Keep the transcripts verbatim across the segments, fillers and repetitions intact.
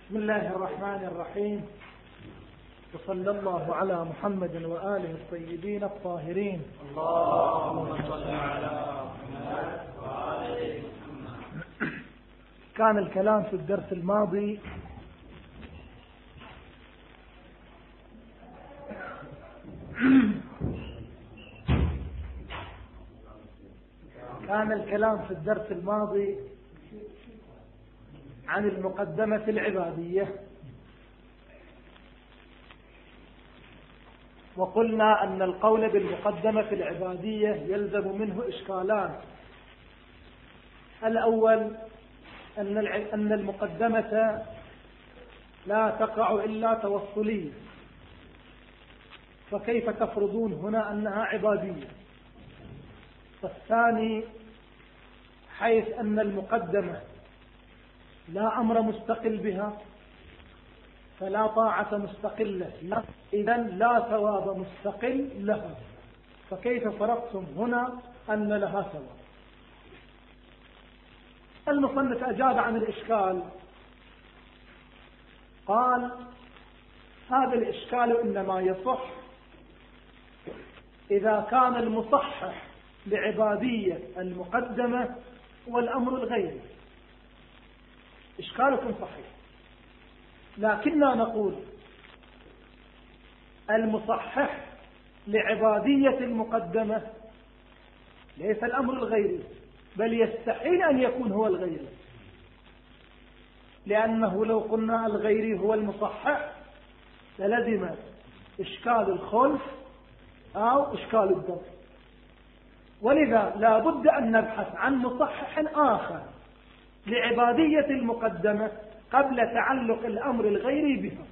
بسم الله الرحمن الرحيم، وصلى الله على محمد وآله الطيبين الطاهرين. اللهم صل على محمد وآل محمد. كان الكلام في الدرس الماضي كان الكلام في الدرس الماضي عن المقدمة العبادية، وقلنا أن القول بالمقدمة العبادية يلزم منه إشكالان. الأول أن المقدمة لا تقع إلا توصلية، فكيف تفرضون هنا أنها عبادية؟ والثاني حيث أن المقدمة لا أمر مستقل بها فلا طاعة مستقلة، إذن لا ثواب مستقل لها، فكيف فرضتم هنا أن لها ثواب؟ المصنف أجاب عن الإشكال، قال: هذا الإشكال إنما يصح إذا كان المصحح لعبادية المقدمة والأمر الغيري. إشكالكم صحيح، لكننا نقول المصحح لعبادية المقدمة ليس الأمر الغيري، بل يستحيل أن يكون هو الغيري، لأنه لو قلنا الغيري هو المصحح للزم إشكال الخلف أو إشكال الضر، ولذا لا بد أن نبحث عن مصحح آخر لعبادية المقدمة قبل تعلق الأمر الغيري بها.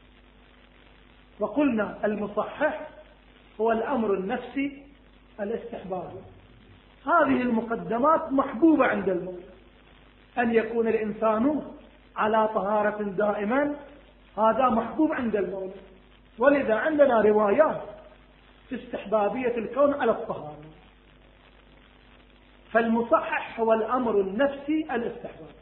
وقلنا المصحح هو الأمر النفسي الاستحبابي. هذه المقدمات محبوبة عند المولى، أن يكون الإنسان على طهارة دائما، هذا محبوب عند المولى، ولذا عندنا روايات في استحبابية الكون على الطهارة. فالمصحح هو الأمر النفسي الاستحبابي.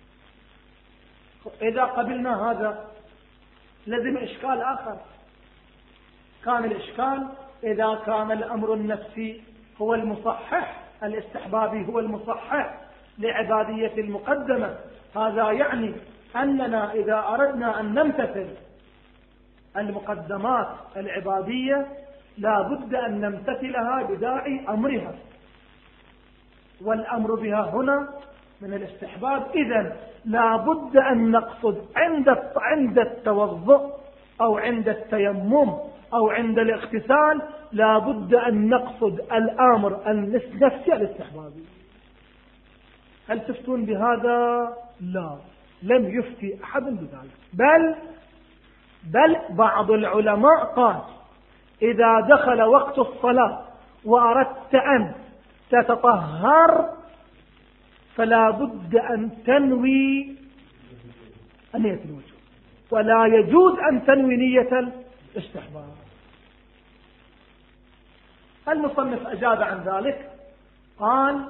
إذا قبلنا هذا لازم إشكال آخر. كان الإشكال إذا كان الأمر النفسي هو المصحح الاستحبابي هو المصحح لعبادية المقدمة، هذا يعني أننا إذا أردنا أن نمتثل المقدمات العبادية لا بد أن نمتثلها بداعي أمرها، والأمر بها هنا من الاستحباب. إذن لا بد أن نقصد عند عند التوضؤ أو عند التيمم أو عند الاغتسال لا بد أن نقصد الأمر النفسي الاستحبابي. هل تفتون بهذا؟ لا، لم يفتي أحد بذلك، بل بل بعض العلماء قال: إذا دخل وقت الصلاة وأردت أن تتطهر فلا بد أن تنوي نية الوجوب، ولا يجوز أن تنوي نية الاستحباب. المصنف أجاب عن ذلك، قال: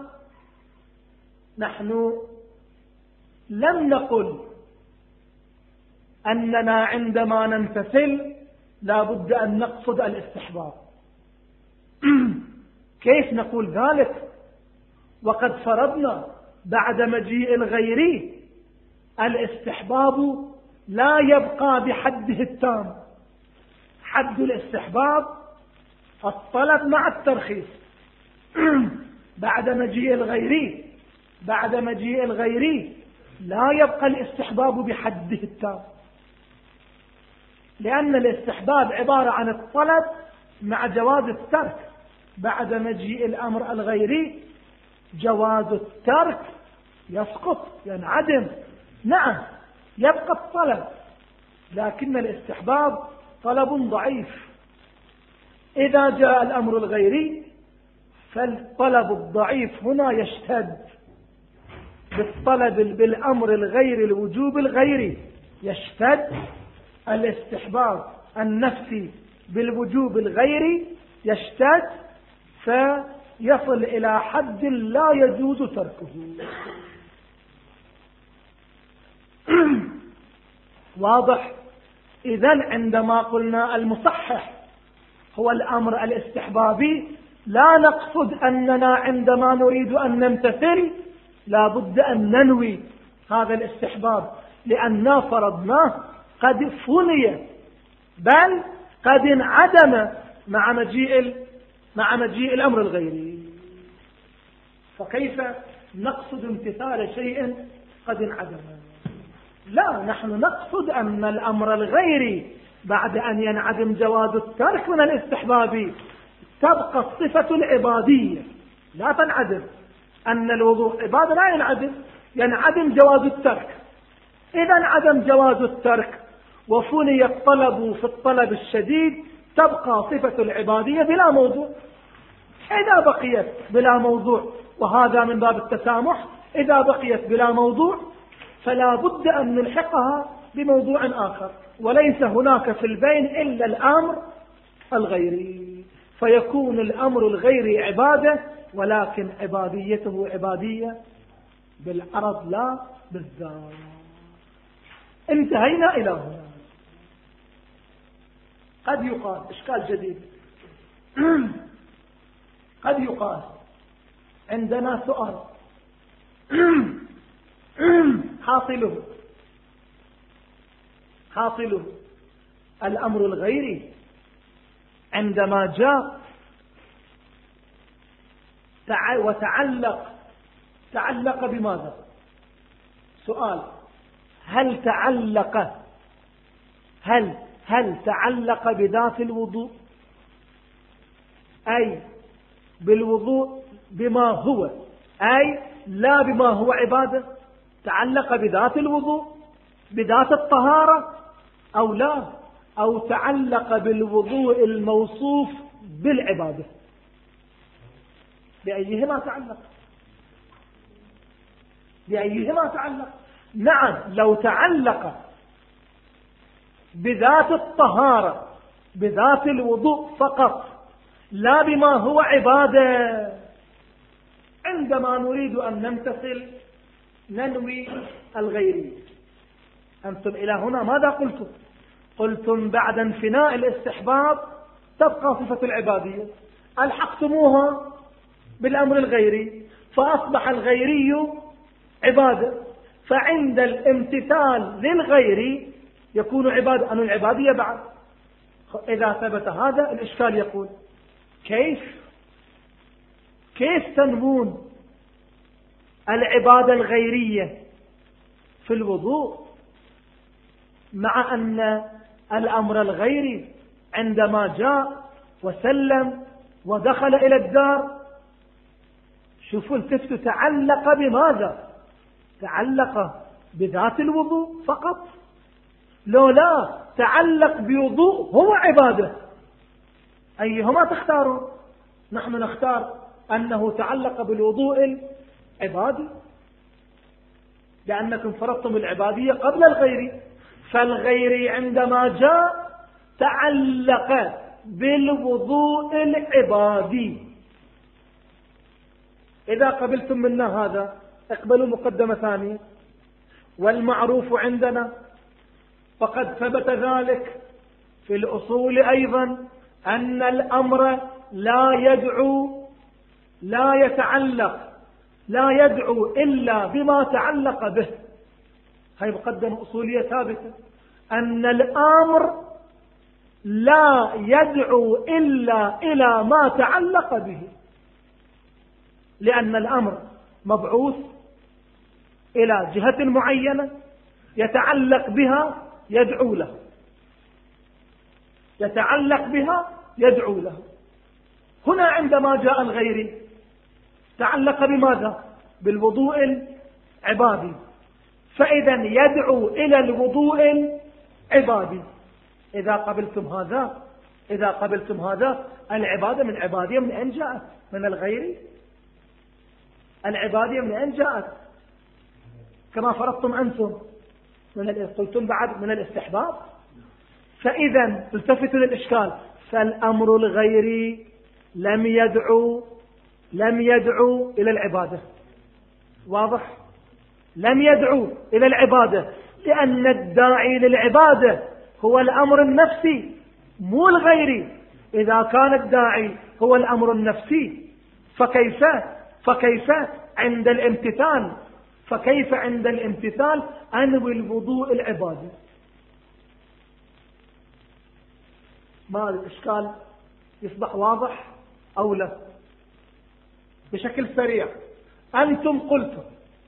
نحن لم نقل أننا عندما نمتثل لا بد أن نقصد الاستحباب. كيف نقول ذلك وقد فرضنا بعد مجيء الغيري الاستحباب لا يبقى بحده التام؟ حد الاستحباب الطلب مع الترخيص. بعد مجيء الغيري بعد مجيء الغيري لا يبقى الاستحباب بحده التام، لأن الاستحباب عبارة عن الطلب مع جواز الترك. بعد مجيء الأمر الغيري جواز الترك يسقط ينعدم، نعم يبقى الطلب، لكن الاستحباب طلب ضعيف. إذا جاء الأمر الغيري فالطلب الضعيف هنا يشتد بالطلب بالأمر الغيري الوجوب الغيري، يشتد الاستحباب النفسي بالوجوب الغيري، يشتد فيصل إلى حد لا يجوز تركه. واضح؟ إذن عندما قلنا المصحح هو الأمر الاستحبابي لا نقصد أننا عندما نريد أن نمتثل لا بد أن ننوي هذا الاستحباب، لأننا فرضناه قد فني بل قد انعدم مع مجيء مع مجيء الأمر الغيري. فكيف نقصد امتثال شيء قد انعدم؟ لا، نحن نقصد أن الأمر الغيري بعد أن ينعدم جواز الترك من الاستحباب تبقى الصفة العبادية لا تنعدم. أن الوضوء عبادة لا ينعدم، ينعدم جواز الترك. إذا انعدم جواز الترك وفني الطلب في الطلب الشديد تبقى صفة العبادية بلا موضوع. إذا بقيت بلا موضوع، وهذا من باب التسامح، إذا بقيت بلا موضوع فلا بد أن نلحقها بموضوع آخر، وليس هناك في البين إلا الأمر الغيري، فيكون الأمر الغيري عبادة، ولكن عباديته عبادية بالعرض لا بالذات. انتهينا إلى هنا. قد يقال إشكال جديد قد يقال عندنا سؤال حاصله حاصله الأمر الغيري عندما جاء وتعلق تعلق بماذا؟ سؤال: هل تعلق هل هل تعلق بذات الوضوء، أي بالوضوء بما هو، أي لا بما هو عبادة؟ تعلق بذات الوضوء بذات الطهارة أو لا؟ أو تعلق بالوضوء الموصوف بالعبادة؟ بأيهما تعلق؟ بأيهما تعلق؟ نعم، لو تعلق بذات الطهارة بذات الوضوء فقط لا بما هو عبادة، عندما نريد أن نمتثل ننوي الغيري. أنتم إلى هنا ماذا قلتم؟ قلتم بعد انفناء الاستحباب تبقى صفة العبادية، ألحقتموها بالأمر الغيري فأصبح الغيري عبادة، فعند الامتثال للغيري يكون عبادة. أن العبادية بعد إذا ثبت هذا الإشكال يقول: كيف كيف تنوون العبادة الغيرية في الوضوء مع أن الأمر الغيري عندما جاء وسلم ودخل إلى الدار، شوفوا التفتوا، تعلق بماذا؟ تعلق بذات الوضوء فقط؟ لو لا تعلق بوضوء هو عبادة، أيهما تختارون؟ نحن نختار أنه تعلق بالوضوء العبادي لأنكم فرضتم العبادية قبل الغير، فالغير عندما جاء تعلق بالوضوء العبادي. إذا قبلتم منا هذا اقبلوا مقدمة ثانية: والمعروف عندنا فقد ثبت ذلك في الأصول أيضا أن الأمر لا يدعو لا يتعلق لا يدعو إلا بما تعلق به. هاي مقدمة أصولية ثابتة، أن الأمر لا يدعو إلا إلى ما تعلق به، لأن الأمر مبعوث إلى جهة معينة يتعلق بها يدعو له يتعلق بها يدعو له. هنا عندما جاء الغيري تعلق بماذا؟ بالوضوء العبادي، فإذا يدعو إلى الوضوء العبادي. إذا قبلتم هذا إذا قبلتم هذا العبادة من عبادية من أين جاءت؟ من الغير. العبادية من أين جاءت؟ كما فرضتم أنتم من قلتم بعد من الاستحباب. فإذا التفتوا للإشكال، فالأمر الغيري لم يدعو لم يدعو إلى العبادة. واضح؟ لم يدعو إلى العبادة، لأن الداعي للعبادة هو الأمر النفسي مو الغيري. إذا كان الداعي هو الأمر النفسي فكيف فكيف عند الامتثال فكيف عند الامتثال أنوي الوضوء العبادة؟ ما الإشكال يصبح واضح أو لا؟ بشكل سريع، أنتم قلتم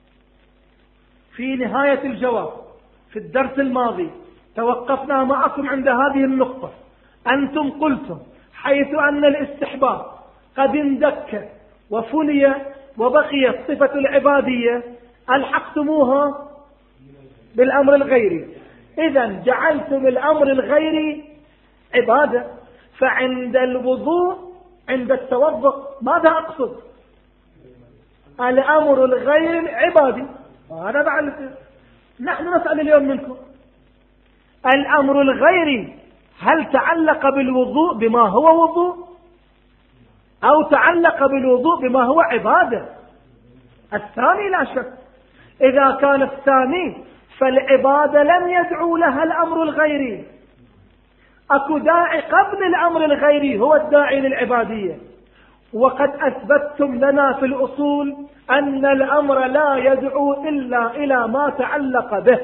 في نهاية الجواب في الدرس الماضي، توقفنا معكم عند هذه النقطة، أنتم قلتم حيث أن الاستحباب قد اندك وفني وبقيت صفة العبادية ألحقتموها بالأمر الغيري، إذن جعلتم الأمر الغيري عبادة. فعند الوضوء عند التوضؤ ماذا أقصد؟ الأمر الغير العبادي. هذا بعد نحن نسأل اليوم منكم الأمر الغيري هل تعلق بالوضوء بما هو وضوء أو تعلق بالوضوء بما هو عبادة؟ الثاني لا شك. إذا كان الثاني فالعبادة لم يدعو لها الأمر الغيري، أكو داعي قبل الأمر الغيري هو الداعي للعبادية، وقد أثبتتم لنا في الأصول أن الأمر لا يدعو إلا إلى ما تعلق به.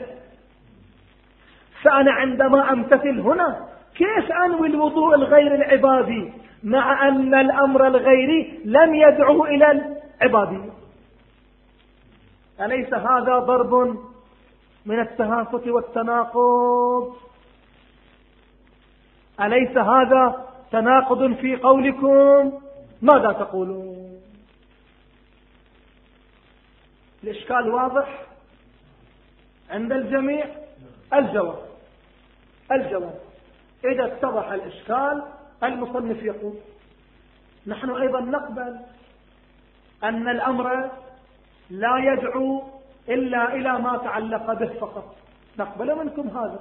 فأنا عندما أمتثل هنا كيف أنوي الوضوء الغير العبادي مع أن الأمر الغيري لم يدعو إلى العبادية؟ أليس هذا ضرب من التهافت والتناقض؟ أليس هذا تناقض في قولكم؟ ماذا تقولون؟ الإشكال واضح عند الجميع؟ الجواب الجواب إذا اتضح الإشكال المصنف يقول نحن أيضا نقبل أن الأمر لا يدعو إلا إلى ما تعلق به فقط، نقبل منكم هذا،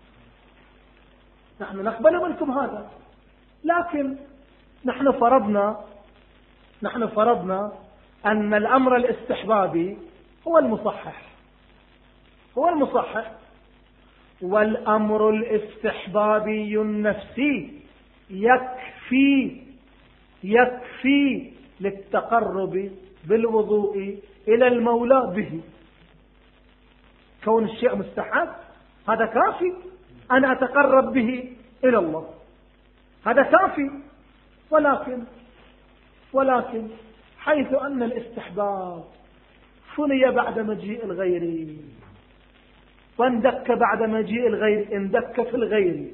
نحن نقبل منكم هذا، لكن نحن فرضنا نحن فرضنا أن الأمر الاستحبابي هو المصحح هو المصحح والأمر الاستحبابي النفسي يكفي يكفي للتقرب بالوضوء إلى المولى به. كون الشيء مستحب هذا كافي أن أتقرب به إلى الله، هذا كافي. ولكن ولكن حيث أن الاستحباب فني بعد مجيء الغير واندك بعد مجيء الغير اندك في الغير،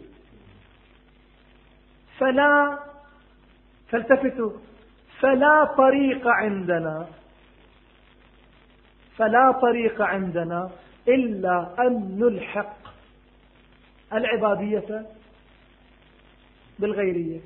فلا فالتفتوا فلا طريق عندنا فلا طريق عندنا إلا أن نلحق العبادية بالغيرية.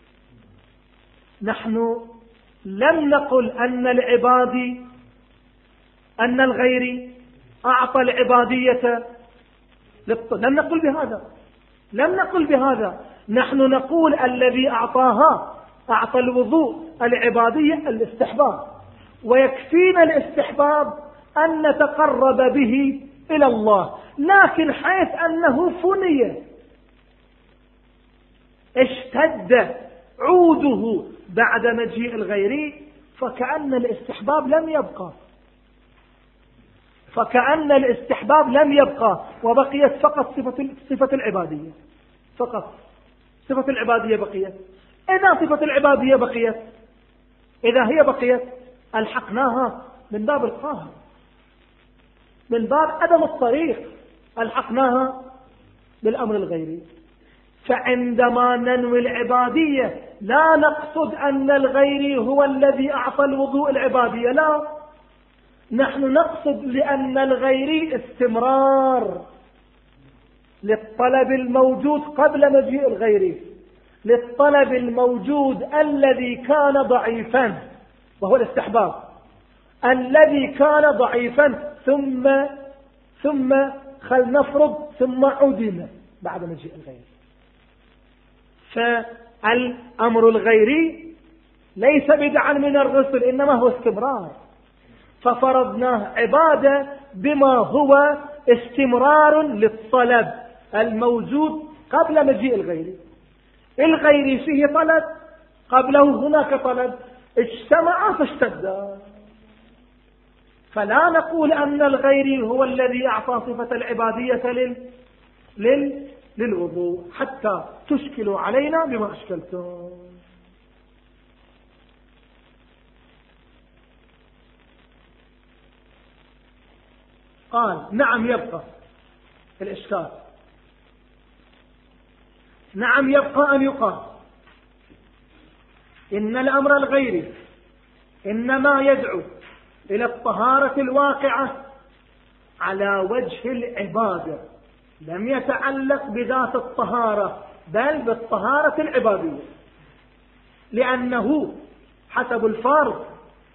نحن لم نقل أن العبادي أن الغيري أعطى العبادية للط... لم نقل بهذا لم نقل بهذا نحن نقول الذي أعطاها أعطى الوضوء العبادية الاستحباب، ويكفينا الاستحباب أن نتقرب به إلى الله، لكن حيث أنه فني اشتد عوده بعد مجيء الغير فكأن الاستحباب لم يبقى فكأن الاستحباب لم يبقى وبقيت فقط صفة صفة العبادية، فقط صفة العبادية بقيت. إذا صفة العبادية بقيت إذا هي بقيت ألحقناها من باب القاهر، من باب عدم الطريق ألحقناها بالأمر الغيري. فعندما ننوي العبادية لا نقصد أن الغيري هو الذي أعطى الوضوء العبادية، لا، نحن نقصد لأن الغيري استمرار للطلب الموجود قبل مجيء الغيري، للطلب الموجود الذي كان ضعيفا وهو الاستحباب، الذي كان ضعيفا ثم ثم خل نفرض ثم عدم بعد مجيء الغيري. فالأمر الغيري ليس بدعا من الرسل إنما هو استمرار، ففرضناه عبادة بما هو استمرار للطلب الموجود قبل مجيء الغيري. الغيري فيه طلب، قبله هناك طلب، اجتمع فاشتد. فلا نقول أن الغيري هو الذي أعطى صفة العبادية لل... لل... للوضوء حتى تشكلوا علينا بما أشكلتم. قال نعم يبقى الإشكال، نعم يبقى أن يقال إن الأمر الغيري إنما يدعو إلى الطهارة الواقعة على وجه العبادة، لم يتعلق بذات الطهارة بل بالطهارة العبادية، لأنه حسب الفرض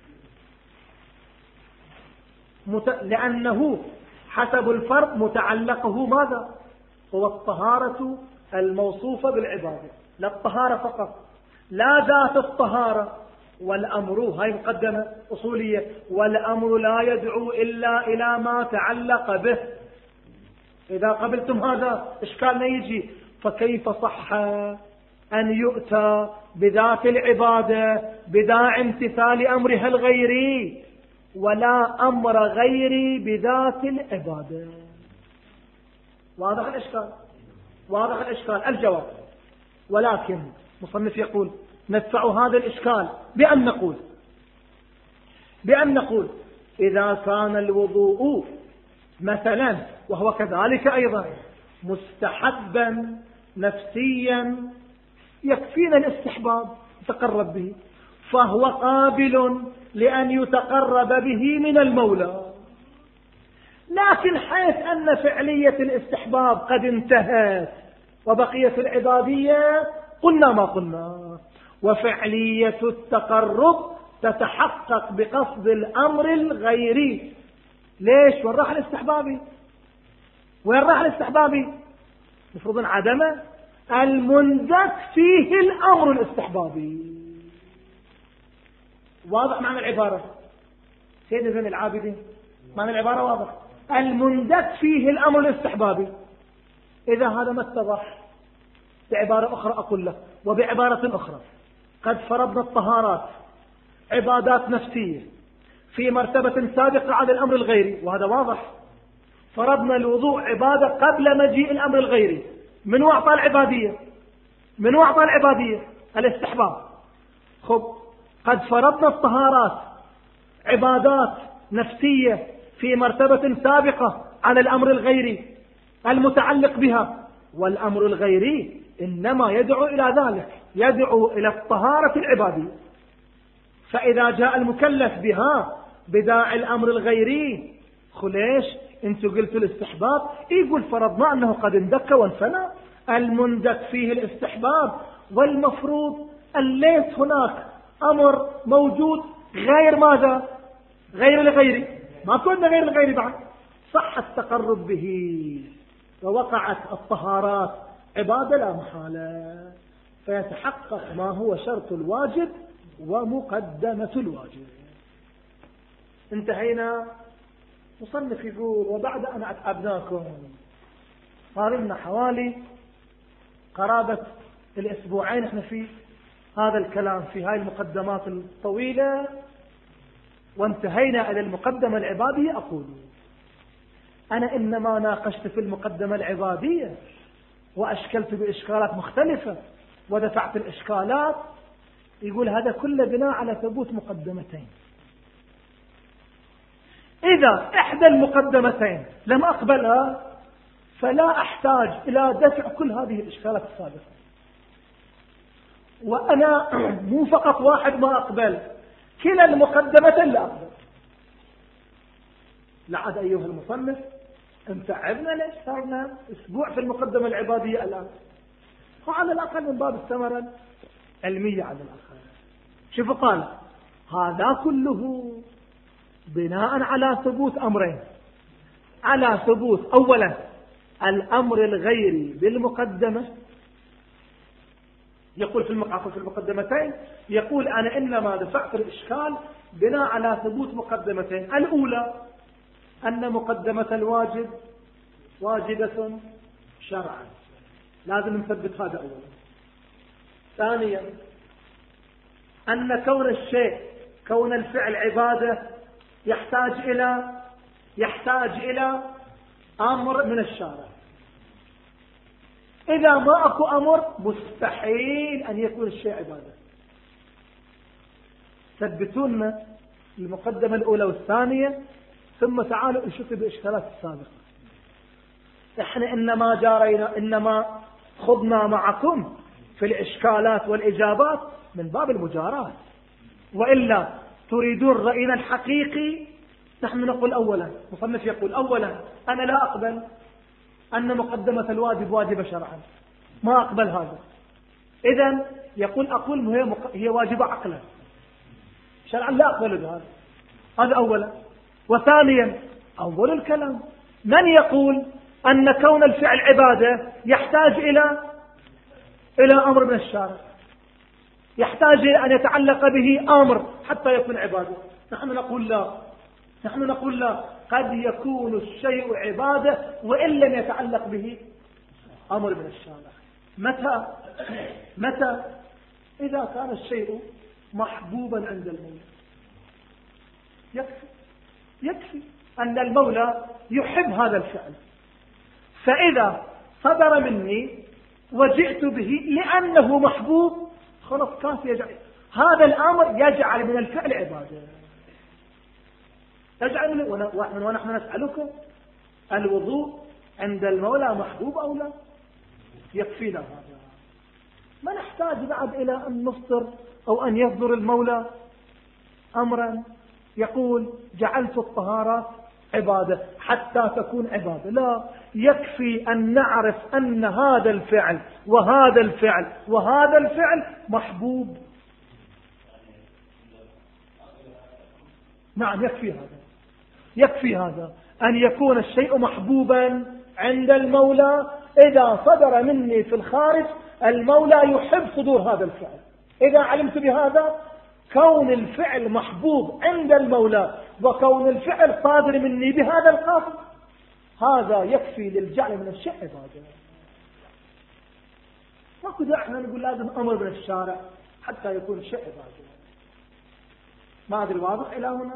مت... لأنه حسب الفرض متعلقه ماذا؟ هو الطهارة الموصوفة بالعبادة، لا الطهارة فقط، لا ذات الطهارة. والأمر هاي مقدمة أصولية، والأمر لا يدعو إلا إلى ما تعلق به. إذا قبلتم هذا إشكالنا يجي، فكيف صح أن يؤتى بذات العبادة بداعي امتثال أمرها الغيري ولا أمر غيري بذات العبادة؟ واضح الإشكال؟ واضح الإشكال. الجواب، ولكن مصنف يقول ندفع هذا الإشكال بأن نقول بأن نقول إذا كان الوضوء مثلا، وهو كذلك أيضا، مستحبا نفسيا يكفينا الاستحباب يتقرب به، فهو قابل لأن يتقرب به من المولى. لكن حيث أن فعلية الاستحباب قد انتهت وبقية العبادية، قلنا ما قلنا، وفعلية التقرب تتحقق بقصد الأمر الغيري. ليش؟ وين راح الاستحبابي؟ وين راح الاستحبابي؟ مفروض عدمه المندك فيه الأمر الاستحبابي. واضح معنى العبارة سيد زين العابدين؟ معنى العبارة واضح، المندك فيه الأمر الاستحبابي. إذا هذا ما اتضح، بعبارة أخرى أقول لك، وبعبارة أخرى، قد فرضنا الطهارات عبادات نفسية في مرتبة سابقة على الأمر الغيري، وهذا واضح. فرضنا الوضوء عبادة قبل مجيء الأمر الغيري. من وعطى العبادية؟ من وعطى العبادية؟ الاستحباب. خب، قد فرضنا الطهارات عبادات نفسية في مرتبة سابقة على الأمر الغيري المتعلق بها، والأمر الغيري إنما يدعو إلى ذلك، يدعو إلى الطهارة العبادية. فإذا جاء المكلف بها بداعي الأمر الغيري، خليش انتوا قلتوا الاستحباب، يقول فرضنا أنه قد اندك وانفنى، المندك فيه الاستحباب، والمفروض أن ليس هناك أمر موجود غير ماذا؟ غير الغيري. ما كنا غير الغيري بعد، صح التقرب به ووقعت الطهارات عبادة لا محالة، فيتحقق ما هو شرط الواجب ومقدمة الواجب. انتهينا. مصنف يقول وبعد أن أتعبناكم، صار لنا حوالي قرابة الأسبوعين احنا في هذا الكلام في هاي المقدمات الطويلة، وانتهينا إلى المقدمة العبادية. أقول أنا إنما ناقشت في المقدمة العبادية وأشكلت بإشكالات مختلفة ودفعت الإشكالات. يقول هذا كله بناء على ثبوت مقدمتين. إذا إحدى المقدمتين لم أقبلها فلا أحتاج إلى دفع كل هذه الإشكالات السابقة. وأنا مو فقط واحد ما أقبل، كلا المقدمتين لا أقبل. لعد أيها المصنف انتعبنا ليش صارنا أسبوع في المقدمة العبادية الآن، وعلى الأقل من باب الثمرة علمية على الأقل. شوفوا قال هذا كله بناء على ثبوت أمرين، على ثبوت أولا الأمر الغيري بالمقدمة. يقول في المقاطع في المقدمتين، يقول أنا إنما دفعت الإشكال بناء على ثبوت مقدمتين. الأولى أن مقدمة الواجب واجبة شرعا، لازم نثبت هذا أولا. ثانيا أن كون الشيء كون الفعل عبادة يحتاج إلى يحتاج إلى أمر من الشارع. إذا ما أكو أمر مستحيل أن يكون الشيء عبادة. ثبتون المقدمة الأولى والثانية ثم تعالوا انشطوا بإشكالات السابقة. إحنا إنما جارينا إنما خضنا معكم في الإشكالات والإجابات من باب المجاراة، وإلا تريدون رأينا الحقيقي. نحن نقول أولا، مصنف يقول أولا أنا لا أقبل أن مقدمة الواجب واجبة شرعا، ما أقبل هذا. إذن يقول أقول هي, مق... هي واجبة عقلا، شرعا لا أقبل بهذا. هذا أولا. وثانيا أول الكلام من يقول أن كون الفعل عبادة يحتاج إلى إلى أمر من الشارع، يحتاج أن يتعلق به أمر حتى يكون عبادة. نحن نقول لا، نحن نقول لا، قد يكون الشيء عبادة وإن لم يتعلق به أمر من الشارع. متى؟ متى؟ إذا كان الشيء محبوبا عند المولى. يكفي يكفي أن المولى يحب هذا الفعل، فإذا صدر مني وجئت به لأنه محبوب خلاص كافي، يجعل هذا الأمر يجعل من الفعل عبادة. يجعل من ونحن نسألك الوضوء عند المولى محبوب أو لا؟ يكفينا هذا، ما نحتاج بعد إلى أن نصدر أو أن يصدر المولى أمرا يقول جعلت الطهارة عبادة حتى تكون عبادة. لا، يكفي أن نعرف أن هذا الفعل وهذا الفعل وهذا الفعل محبوب. نعم يكفي هذا، يكفي هذا أن يكون الشيء محبوبا عند المولى. إذا صدر مني في الخارج المولى يحب صدور هذا الفعل. إذا علمت بهذا كون الفعل محبوب عند المولى وكون الفعل صادر مني بهذا القصد، هذا يكفي للجعل من الشيء عبادة. ما كده احنا نقول لازم أمر من الشارع حتى يكون الشيء عبادة. ما أدري واضح إلى هنا؟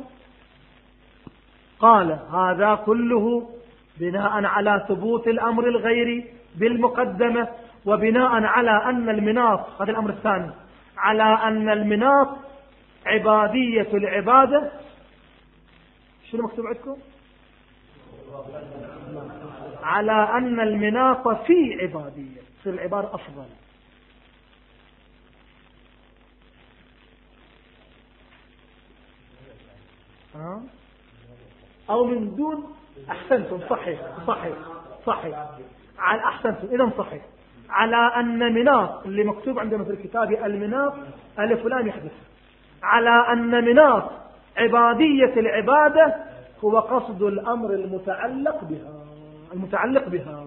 قال هذا كله بناء على ثبوت الأمر الغيري بالمقدمة، وبناء على أن المناط، هذا الأمر الثاني، على أن المناط عبادية العبادة. شنو مكتوب عندكم؟ على أن المناط في عبادية، في العبارة أفضل. ها؟ أو من دون. أحسنتم، صحيح صحيح صحيح على أحسنتم، إذن صحيح. على أن مناط اللي مكتوب عندنا في الكتاب المناط ألف لام يحدث، على أن مناط عبادية العبادة هو قصد الأمر المتعلق بها المتعلق بها.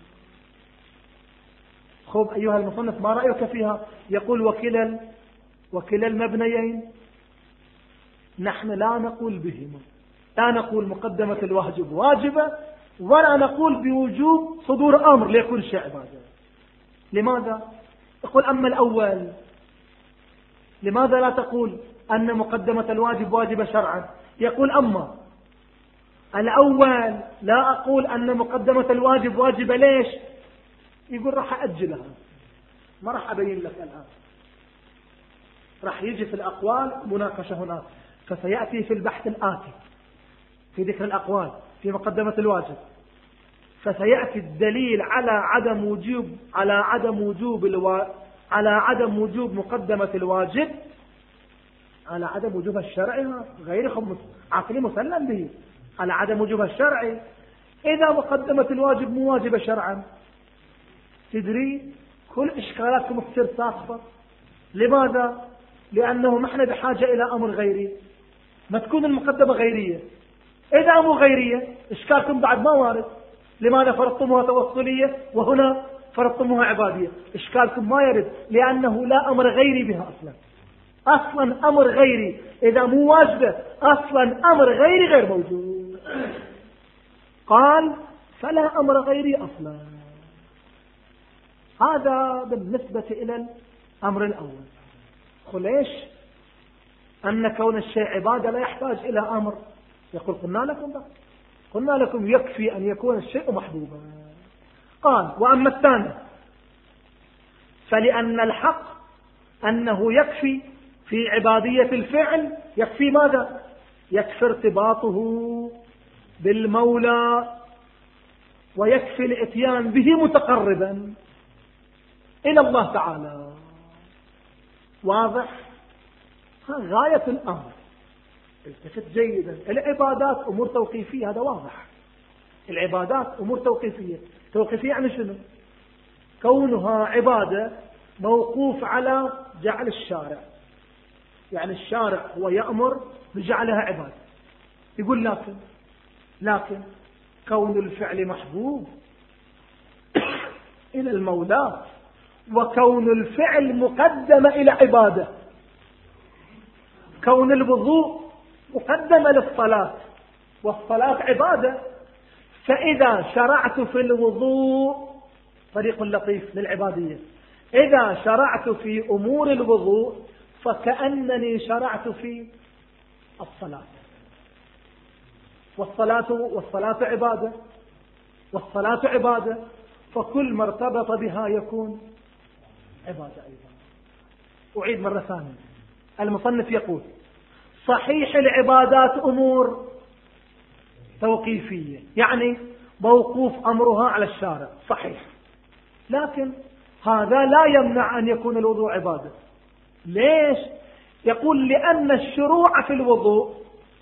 خب أيها المصنف ما رأيك فيها؟ يقول وكلا وكلا المبنيين نحن لا نقول بهما، لا نقول مقدمة الواجب واجبة ولا نقول بوجوب صدور أمر ليكون شيء عبادة. لماذا؟ يقول أما الأول، لماذا لا تقول أن مقدمة الواجب واجبة شرعا؟ يقول أما الأول لا أقول أن مقدمة الواجب واجبة. ليش؟ يقول راح أجلها، ما راح أبين لك الآن، راح يجي في الأقوال مناقشة هناك، فسيأتي في البحث الآتي في ذكر الأقوال في مقدمة الواجب، فسيأتي الدليل على عدم وجوب على عدم وجوب الوا... على عدم وجوب مقدمة الواجب، على عدم وجوبها الشرعي غير خمس عقلي مسلم به، على عدم وجوبها الشرعي. إذا مقدمة الواجب مو واجبة شرعا، تدري كل إشكالاتكم تصير ساقطة. لماذا؟ لأنه ما احنا بحاجة إلى أمر غيري، ما تكون المقدمة غيرية. إذا مو غيرية إشكالكم بعد ما وارد. لماذا فرضتموها توصلية وهنا فرضتموها عبادية؟ إشكالكم ما يرد لأنه لا أمر غيري بها أصلا. أصلا أمر غيري إذا مو واجبة أصلا أمر غيري غير موجود. قال فلا أمر غيري أصلا. هذا بالنسبة إلى الأمر الأول. ليش؟ أن كون الشيء عبادة لا يحتاج إلى أمر. يقول قلنا لكم بقى. قلنا لكم يكفي أن يكون الشيء محبوبا. قال وأما الثاني فلأن الحق أنه يكفي في عبادية الفعل، يكفي ماذا؟ يكفي ارتباطه بالمولى، ويكفي الاتيان به متقربا إلى الله تعالى. واضح؟ غاية الأمر. التفت جيدا. العبادات أمور توقيفية، هذا واضح. العبادات أمور توقيفية. توقيفية يعني شنو؟ كونها عبادة موقوف على جعل الشارع، يعني الشارع هو يأمر بجعلها عبادة. يقول لكن لكن كون الفعل محبوب إلى المولى، وكون الفعل مقدم إلى عبادة. كون الوضوء مقدم للصلاة، والصلاة عبادة، فإذا شرعت في الوضوء طريق لطيف للعبادية، إذا شرعت في أمور الوضوء فكأنني شرعت في الصلاة، والصلاة والصلاة عبادة، والصلاة عبادة، فكل ما ارتبط بها يكون عبادة أيضا. أعيد مرة ثانية. المصنف يقول صحيح العبادات أمور توقيفية، يعني موقوف أمرها على الشارع، صحيح، لكن هذا لا يمنع أن يكون الوضوء عبادة. ليش؟ يقول لأن الشروع في الوضوء،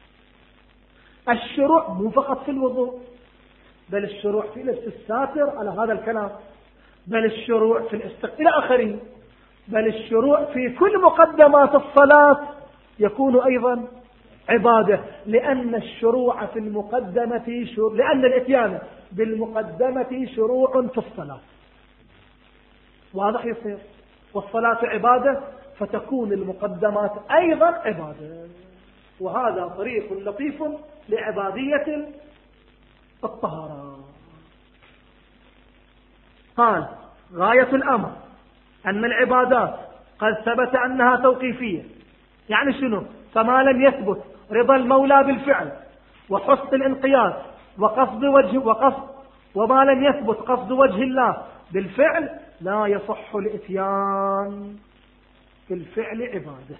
الشروع مو فقط في الوضوء، بل الشروع في لبس الساتر على هذا الكلام، بل الشروع في الاستقبال إلى آخره، بل الشروع في كل مقدمات الصلاة يكون أيضا عبادة، لأن الشروع في المقدمة شروع، لأن الاتيان بالمقدمة شروع في الصلاة. واضح يصير؟ والصلاة عبادة، فتكون المقدمات أيضا عبادة. وهذا طريق لطيف لعبادية الطهارة. قال غاية الأمر أن العبادات قد ثبت أنها توقيفية، يعني شنو؟ فما لم يثبت رضا المولى بالفعل وحسن الانقياد وقصد وجه وقصد وما لم يثبت قصد وجه الله بالفعل لا يصح الاتيان بالفعل عبادة.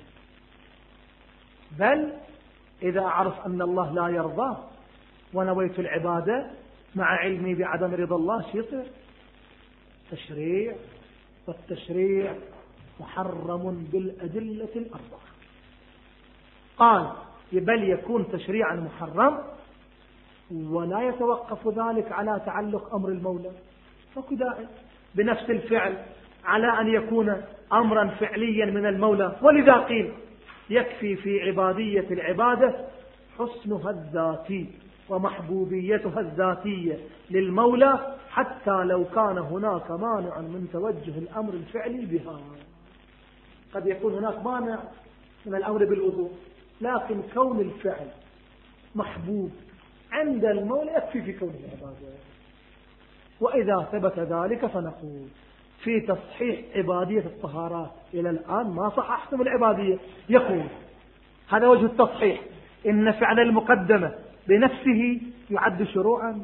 بل إذا أعرف أن الله لا يرضى ونويت العبادة مع علمي بعدم رضا الله، شو يصير؟ تشريع، والتشريع محرم بالأدلة الأربعة. قال بل يكون تشريعا محرم ولا يتوقف ذلك على تعلق أمر المولى، فكو داعي بنفس الفعل على أن يكون أمرا فعليا من المولى. ولذا قيل يكفي في عبادية العبادة حسنها الذاتي ومحبوبيتها الذاتية للمولى، حتى لو كان هناك مانع من توجه الأمر الفعلي بها. قد يكون هناك مانع من الأمر بالوضوء، لكن كون الفعل محبوب عند المولى يكفي في كون العبادة. وإذا ثبت ذلك فنقول في تصحيح عبادية الطهارات إلى الآن ما صححتم العبادية. يقول هذا وجه التصحيح، إن فعل المقدمة بنفسه يعد شروعا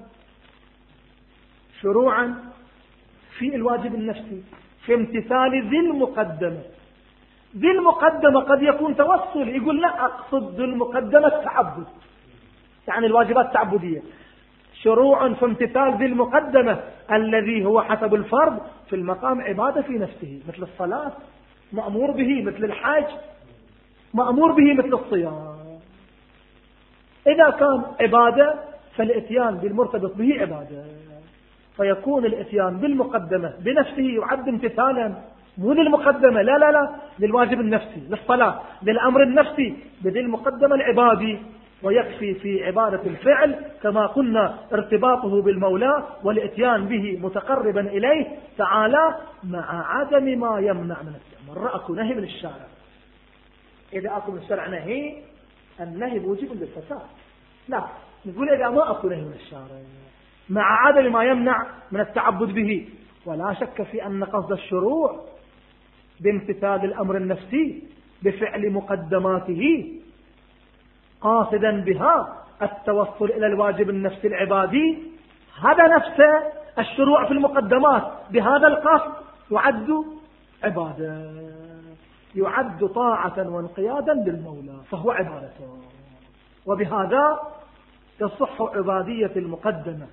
شروعا في الواجب النفسي في امتثال ذي المقدمة. ذي المقدمة قد يكون توصل، يقول لا أقصد ذي المقدمة التعبد، يعني الواجبات التعبدية، شروع في امتثال ذي المقدمة الذي هو حسب الفرض في المقام عبادة في نفسه، مثل الصلاة مأمور به، مثل الحج مأمور به، مثل الصيام. إذا كان عبادة فالاتيان بالمرتبط به عبادة، فيكون الاتيان بالمقدمة بنفسه يعد امتثالا، مو للمقدمة، لا لا لا للواجب النفسي، للصلاة، للأمر النفسي بذي المقدمة العبادي. ويكفي في عبادة الفعل كما قلنا ارتباطه بالمولى والاتيان به متقربا إليه تعالى، مع عدم ما يمنع من الفعل. مرة أكو نهي من الشارع، إذا أكو من الشارع نهي، النهي موجب للفساد. لا نقول إذا ما أكو نهي من الشارع مع عدم ما يمنع من التعبد به. ولا شك في أن قصد الشروع بامتثال الأمر النفسي بفعل مقدماته قاصدا بها التوصل إلى الواجب النفسي العبادي، هذا نفسه الشروع في المقدمات بهذا القصد يعد عبادة، يعد طاعة وانقيادا للمولى، فهو عبادته. وبهذا تصح عبادية المقدمة،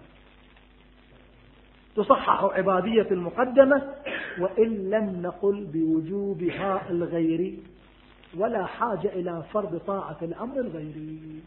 تصحح عبادية المقدمة، وإن لم نقل بوجوبها الغيري، ولا حاجة إلى فرض طاعة الأمر الغيري.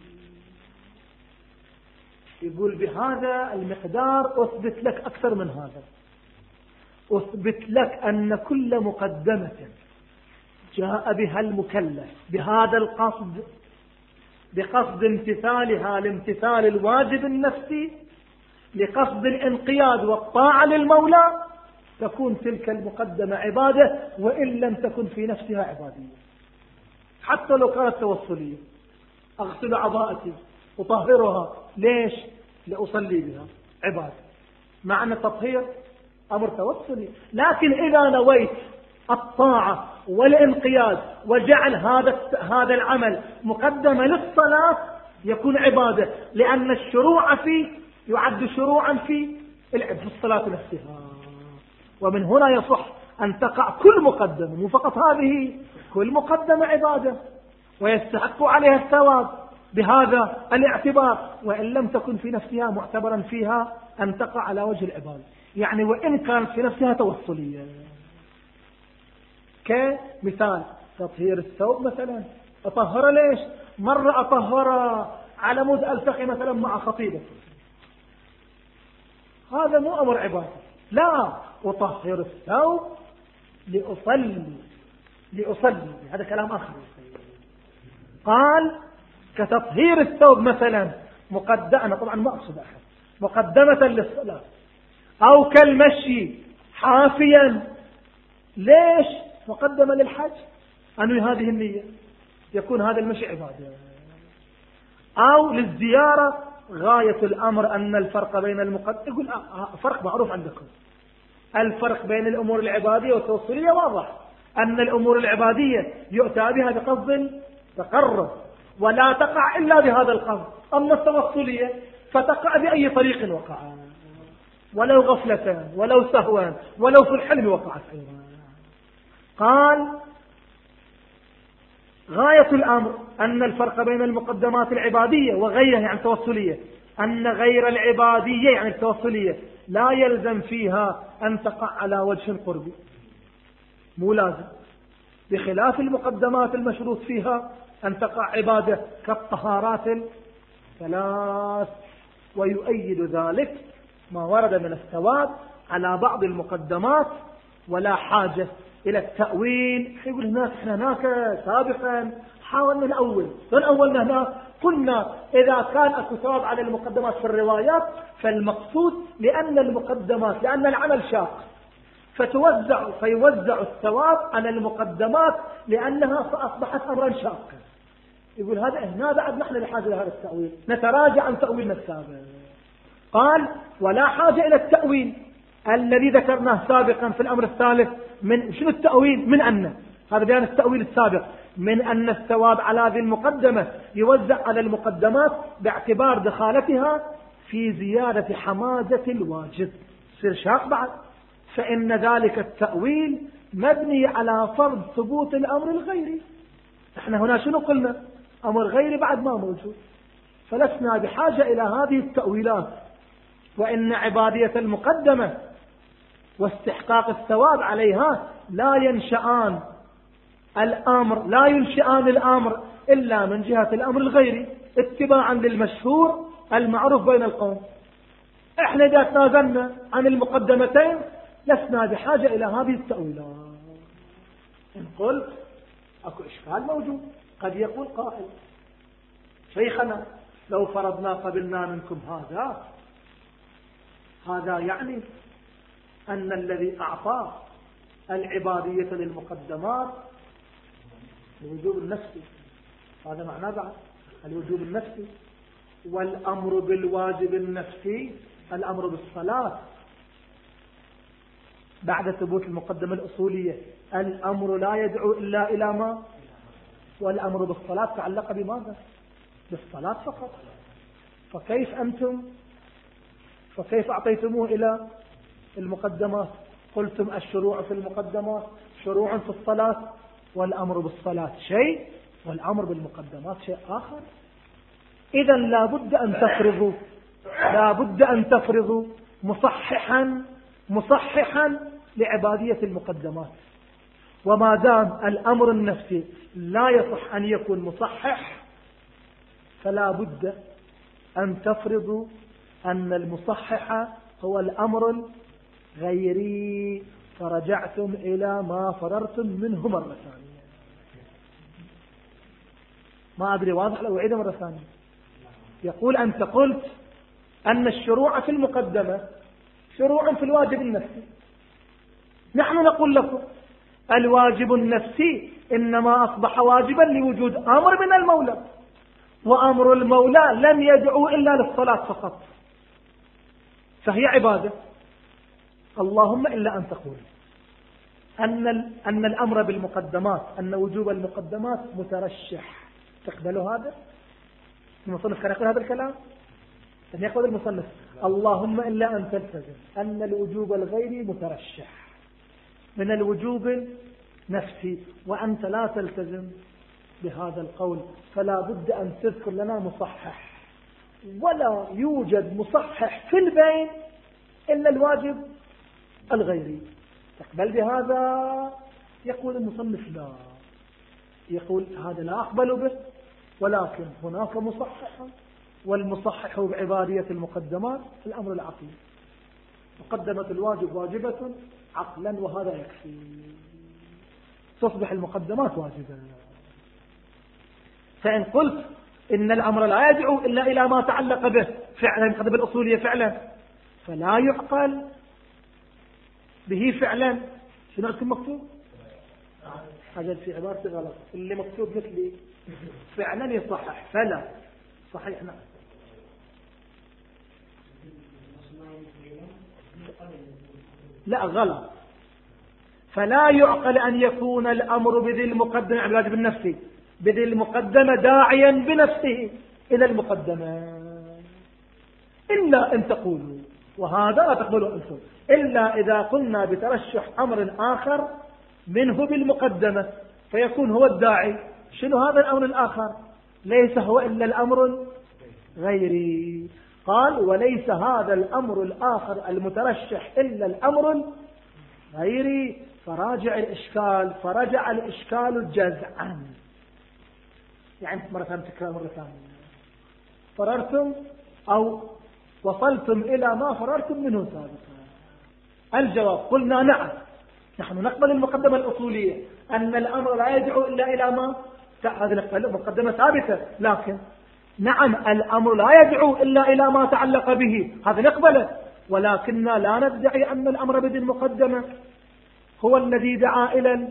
يقول بهذا المقدار أثبت لك أكثر من هذا، أثبت لك أن كل مقدمة جاء بها المكلف بهذا القصد، بقصد امتثالها لامتثال الواجب النفسي، لقصد الانقياد والطاعة للمولى، تكون تلك المقدمة عبادة وإن لم تكن في نفسها عبادية، حتى لو كانت توصلية. أغسل عباءتي أطهرها، ليش؟ لأصلي بها، عبادة. معنى التطهير أمر توصلي، لكن إذا نويت الطاعة والانقياد وجعل هذا هذا العمل مقدمة للصلاة يكون عبادة، لأن الشروع فيه يعد شروعا في في الصلاة نفسها. ومن هنا يصح أن تقع كل مقدمة، مو فقط هذه، كل مقدمة عبادة ويستحق عليها الثواب بهذا الاعتبار، وإن لم تكن في نفسها معتبرا فيها أن تقع على وجه العبادة، يعني وإن كانت في نفسها توصلية. كمثال تطهير الثوب مثلا، أطهر ليش؟ مرة أطهر على مود ألتقي مثلا مع خطيبتي، هذا مو أمر عبادة، لا، أطهر الثوب لأصلي لأصلي هذا كلام آخر. قال كتطهير الثوب مثلا مقدمة، طبعا ما أقصد أحد، مقدمة للصلاة، أو كالمشي حافيا، ليش؟ مقدمة للحج، أنوي هذه النية، يكون هذا المشي عبادة. أو للزيارة، غاية الأمر أن الفرق بين المقدمة، يقول فرق معروف عندكم، الفرق بين الأمور العبادية والتوصلية واضح، أن الأمور العبادية يؤتى بها بقصد تقرب ولا تقع إلا بهذا القصد، أما التوصلية فتقع بأي طريق وقع، ولو غفلة ولو سهوا ولو في الحلم وقعت أيضا. قال غاية الأمر أن الفرق بين المقدمات العبادية وغيرها يعني التوصلية، أن غير العبادية يعني التوصلية لا يلزم فيها أن تقع على وجه القرب، مو لازم، بخلاف المقدمات المشروط فيها أن تقع عبادة كالطهارات الثلاث. ويؤيد ذلك ما ورد من الثواب على بعض المقدمات، ولا حاجة إلى التأويل. يقول هناك احنا هناك سابقا حاولنا الأول، فالأولنا هنا قلنا إذا كان أكو ثواب على المقدمات في الروايات فالمقصود لأن المقدمات، لأن العمل شاق، فتوزع فيوزع الثواب على المقدمات لأنها فأصبحت أمرا شاقا. يقول هذا هنا بعد نحن بحاجة لهذا التأويل، نتراجع عن تأويلنا السابق. قال ولا حاجة إلى التأويل الذي ذكرناه سابقا في الأمر الثالث. من شنو التأويل؟ من أن هذا بيان التأويل السابق، من أن الثواب على هذه المقدمة يوزع على المقدمات باعتبار دخالتها في زيادة حمازة الواجب، يصير شاق بعد، فإن ذلك التأويل مبني على فرض ثبوت الأمر الغيري. احنا هنا شنو قلنا؟ أمر غيري بعد ما موجود، فلسنا بحاجة إلى هذه التأويلات. وإن عبادية المقدمة واستحقاق الثواب عليها لا ينشآن الأمر لا ينشآن الأمر إلا من جهة الأمر الغيري، اتباعا للمشهور المعروف بين القوم. احنا إذا تنازلنا عن المقدمتين لسنا بحاجة إلى هذه التأويلات. إن قلت أكو إشكال موجود، قد يقول قائل شيخنا لو فرضنا قبلنا منكم هذا هذا يعني أن الذي أعطى العبادية للمقدمات الوجوب النفسي، هذا معناه بعد الوجوب النفسي، والأمر بالواجب النفسي الأمر بالصلاة بعد ثبوت المقدمة الأصولية الأمر لا يدعو إلا إلى ما، والأمر بالصلاة تعلق بماذا؟ بالصلاة فقط. فكيف أنتم فكيف أعطيتموه إلى المقدمات؟ قلتم الشروع في المقدمات شروع في الصلاة، والأمر بالصلاة شيء والأمر بالمقدمات شيء آخر. إذا لا بد أن تفرضوا لا بد أن تفرضوا مصححا مصححا لعبادية المقدمات. وما دام الأمر النفسي لا يصح أن يكون مصحح فلا بد أن تفرضوا أن المصحح هو الأمر الغيري، فرجعتم إلى ما فررتم منه مرة ثانية. ما أدري واضح لو أعيد مرة ثانية. يقول أنت قلت أن الشروع في المقدمة شروع في الواجب النفسي. نحن نقول لكم الواجب النفسي إنما أصبح واجبا لوجود أمر من المولى، وأمر المولى لم يدعو إلا للصلاة فقط، فهي عبادة. اللهم إلا أن تقول أن أن الأمر بالمقدمات أن وجوب المقدمات مترشح. تقبلوا هذا؟ المصنف كان يقول هذا الكلام؟ أن يقول المصنف اللهم إلا أن تلتزم أن الوجوب الغيري مترشح من الوجوب النفسي، وأنت لا تلتزم بهذا القول، فلا بد أن تذكر لنا مصحح. ولا يوجد مصحح في البين إلا الواجب الغيري. تقبل بهذا؟ يقول المصنف لا، يقول هذا لا أقبل به، ولكن هناك مصحح، والمصحح بعبادية المقدمات الأمر العقلي. مقدمة الواجب واجبة عقلا وهذا يكفي، تصبح المقدمات واجبة. فإن قلت إن الأمر لا يدعو إلا إلى ما تعلق به فعلا المقدمة الأصولية فعلا، فلا يعقل به فعلا. شنو عندكم مكتوب؟ حاجة في عبارتي غلط، اللي مكتوب مثلي فعلا يصحح فلا صحيح. نعم لا غلط. فلا يعقل أن يكون الأمر بذي المقدمة على الواجب النفسي بذي المقدمة داعيا بنفسه إلى المقدمة، إلا أن تقولوا، وهذا لا تقبلوا أنتم، إلا إذا قلنا بترشح أمر آخر منه بالمقدمة فيكون هو الداعي. شنو هذا الأمر الآخر؟ ليس هو إلا الأمر غيري. قال وليس هذا الأمر الآخر المترشح إلا الأمر غيري. فراجع الإشكال فرجع الإشكال جزعا، يعني مرة ثانية تكرار مرة ثانية. فررتم أو وصلتم إلى ما فررتم منه سابقا. الجواب قلنا نعم، نحن نقبل المقدمة الأصولية أن الأمر لا يدعو إلا إلى ما، هذه نقبل مقدمة ثابتة، لكن نعم الأمر لا يدعو إلا إلى ما تعلق به، هذا نقبله، ولكننا لا ندعي أن الأمر بذي المقدمة هو الذي دعا إلى.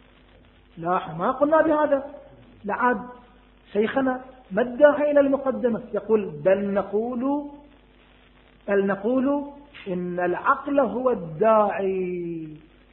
لا ما قلنا بهذا. لعاد شيخنا ما ادعى إلى المقدمة، يقول بل نقول بل نقول إن العقل هو الداعي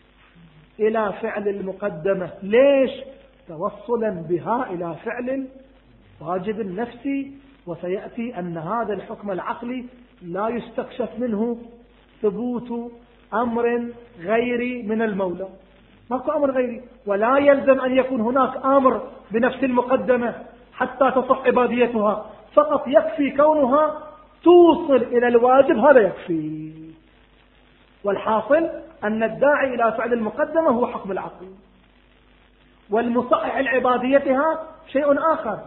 إلى فعل المقدمة. ليش؟ توصلا بها إلى فعل الواجب النفسي. وسيأتي أن هذا الحكم العقلي لا يستكشف منه ثبوت أمر غيري من المولى، ماكو أمر غيري، ولا يلزم أن يكون هناك أمر بنفس المقدمة حتى تصح عباديتها، فقط يكفي كونها توصل إلى الواجب، هذا يكفي. والحاصل أن الداعي إلى فعل المقدمة هو حكم العقل، والمصحح لعباديتها شيء آخر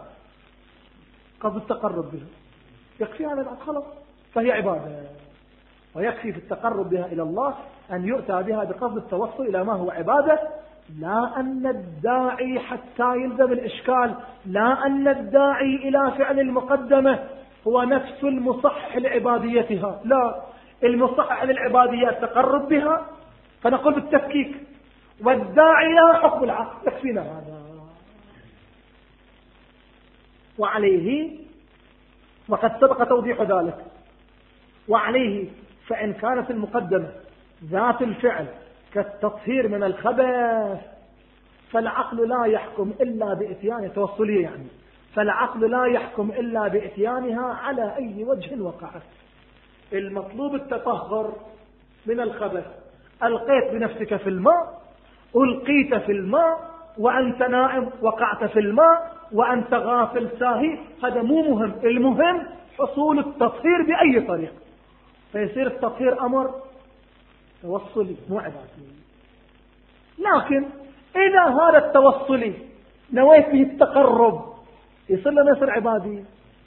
قصد التقرب بها. يكفي هذا بعد خلاص، فهي عبادة، ويكفي في التقرب بها إلى الله أن يؤتى بها بقصد التوصل إلى ما هو عبادة، لا أن الداعي حتى يلزم الإشكال، لا أن الداعي إلى فعل المقدمة هو نفس المصحح لعباديتها، لا، المصحح للعبادية التقرب بها، فنقول بالتفكيك، والداعي لها حكم العقل، يكفينا هذا. وعليه وقد سبق توضيح ذلك وعليه فإن كانت المقدمة ذات الفعل كالتطهير من الخبث فالعقل لا يحكم إلا بإتيان توصلية يعني فالعقل لا يحكم إلا بإتيانها على أي وجه وقعت. المطلوب التطهر من الخبث، ألقيت بنفسك في الماء، ألقيت في الماء، وأنت نائم وقعت في الماء، وأنت غافل ساهي، هذا مو مهم، المهم حصول التطهير بأي طريقة، فيصير التطهير أمر توصلي مو عبادي. لكن إذا هذا التوصلي نويت به التقرب يصير لما يصير عبادي.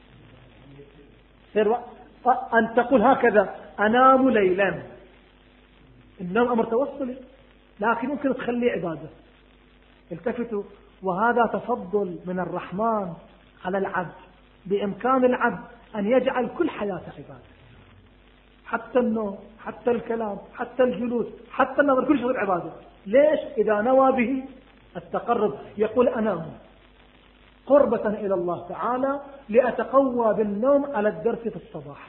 أن تقول هكذا أنام ليلا، النوم أمر توصلي لكن يمكن تخليه عبادة. التفتوا، وهذا تفضل من الرحمن على العبد، بإمكان العبد أن يجعل كل حياته عبادة، حتى النوم، حتى الكلام، حتى الجلوس، حتى النظر، كل شيء عبادة. ليش؟ إذا نوى به التقرب. يقول أنام قربة إلى الله تعالى لأتقوى بالنوم على الدرس في الصباح،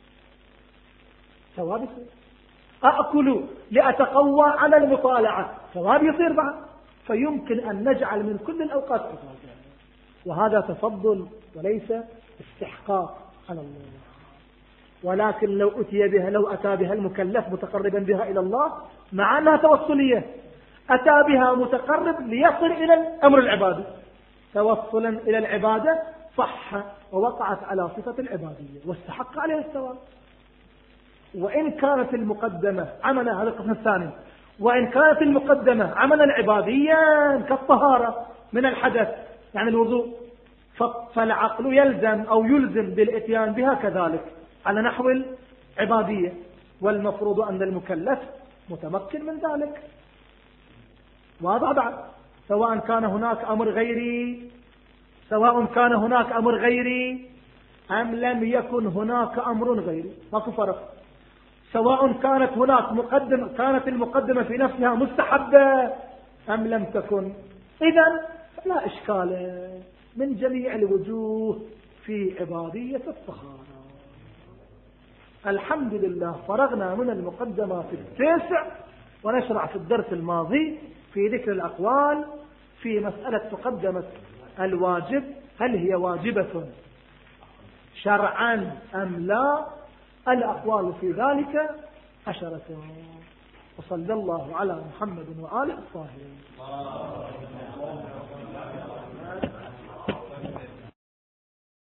ثواب يصير. أأكل لأتقوى على المطالعة، ثواب يصير بعد. فيمكن أن نجعل من كل الأوقات عبادة، وهذا تفضل وليس استحقاق على الله. ولكن لو أتي بها لو أتى بها المكلف متقربا بها إلى الله مع أنها توصلية، أتى بها متقرب ليصل إلى الأمر العبادي توصلا إلى العبادة، صح ووقعت على صفة العبادية واستحق عليه الثواب. وإن كانت المقدمة عملا، هذا القسم الثاني، وإن كانت المقدمة عملا عباديا كالطهارة من الحدث يعني الوضوء، فالعقل يلزم أو يلزم بالإتيان بها كذلك على نحو العبادية، والمفروض أن المكلف متمكن من ذلك. واضح بعد؟ سواء كان هناك أمر غيري سواء كان هناك أمر غيري أم لم يكن هناك أمر غيري، ماكو فرق. سواء كانت هناك مقدمة كانت المقدمة في نفسها مستحبة أم لم تكن، إذن لا إشكال من جميع الوجوه في عبادية الطهارة. الحمد لله فرغنا من المقدمات التاسع، ونشرع في الدرس الماضي في ذكر الأقوال في مسألة مقدمة الواجب، هل هي واجبة شرعا أم لا؟ الأقوال في ذلك عشرة. وصلى الله على محمد وآله الطاهرين.